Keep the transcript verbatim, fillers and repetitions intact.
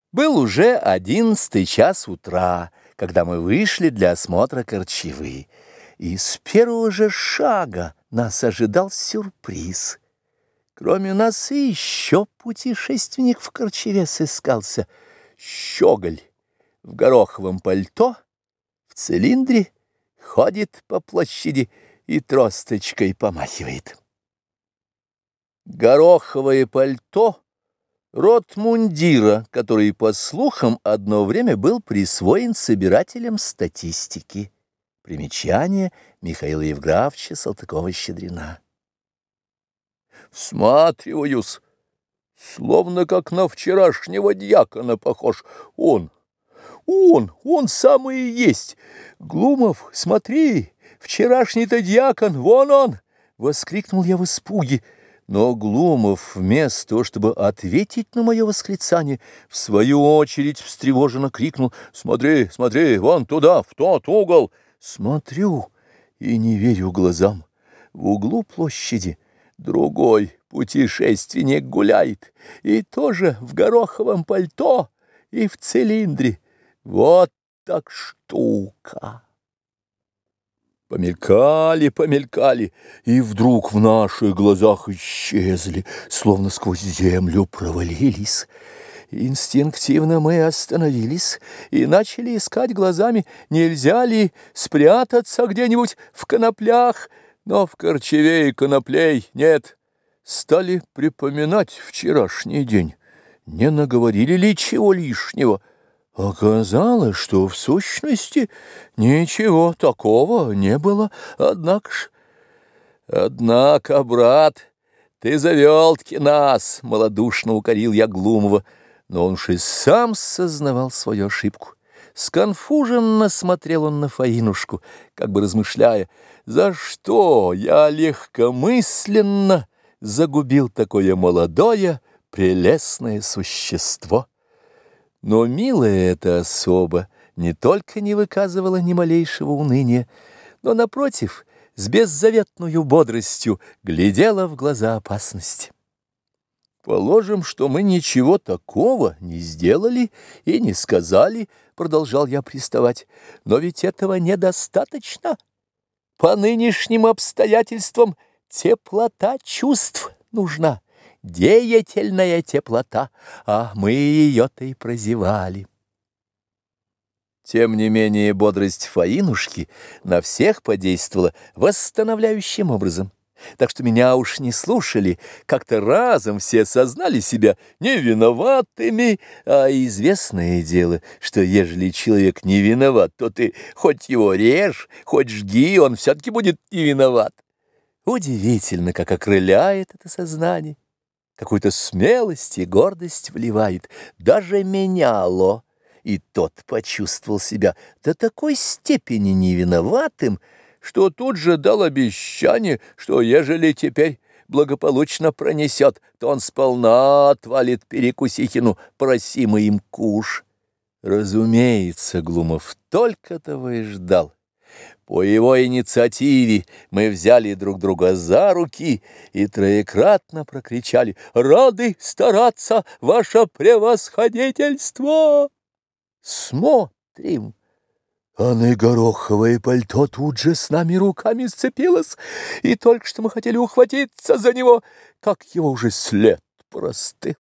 Был уже одиннадцатый час утра, когда мы вышли для осмотра Корчевы, и с первого же шага нас ожидал сюрприз. Кроме нас и еще путешественник в Корчеве сыскался. Щеголь в гороховом пальто, в цилиндре, ходит по площади и тросточкой помахивает. Гороховое пальто — род мундира, который, по слухам, одно время был присвоен собирателем статистики. Примечание Михаила Евграфовича Салтыкова-Щедрина. Всматриваюсь, словно как на вчерашнего дьякона похож. Он, он, он самый и есть. Глумов, смотри, вчерашний-то дьякон, вон он! — воскликнул я в испуге. Но Глумов, вместо того, чтобы ответить на мое восклицание, в свою очередь встревоженно крикнул: «Смотри, смотри, вон туда, в тот угол!» Смотрю и не верю глазам. В углу площади другой путешественник гуляет, и тоже в гороховом пальто и в цилиндре. Вот так штука! Помелькали, помелькали, и вдруг в наших глазах исчезли, словно сквозь землю провалились. Инстинктивно мы остановились и начали искать глазами, нельзя ли спрятаться где-нибудь в коноплях, но в Корчеве и коноплей нет. Стали припоминать вчерашний день, не наговорили ли чего лишнего. Оказалось, что в сущности ничего такого не было, однако ж... Однако, брат, ты завел-таки нас, — малодушно укорил я Глумова, но он же сам сознавал свою ошибку. Сконфуженно смотрел он на Фаинушку, как бы размышляя, за что я легкомысленно загубил такое молодое, прелестное существо. Но милая эта особа не только не выказывала ни малейшего уныния, но, напротив, с беззаветною бодростью глядела в глаза опасности. «Положим, что мы ничего такого не сделали и не сказали, — продолжал я приставать, — но ведь этого недостаточно. По нынешним обстоятельствам теплота чувств нужна. Деятельная теплота, а мы ее-то и прозевали». Тем не менее бодрость Фаинушки на всех подействовала восстановляющим образом, так что меня уж не слушали, как-то разом все сознали себя невиноватыми, а известное дело, что ежели человек не виноват, то ты хоть его режь, хоть жги, он все-таки будет не виноват. Удивительно, как окрыляет это сознание. Какую-то смелость и гордость вливает. Даже меняло. И тот почувствовал себя до такой степени невиноватым, что тут же дал обещание, что ежели теперь благополучно пронесет, то он сполна отвалит Перекусихину просимый им куш. Разумеется, Глумов только того и ждал. По его инициативе мы взяли друг друга за руки и троекратно прокричали: «Рады стараться, ваше превосходительство!» Смотрим, а на гороховое пальто тут же с нами руками сцепилось, и только что мы хотели ухватиться за него, как его уже след простыл.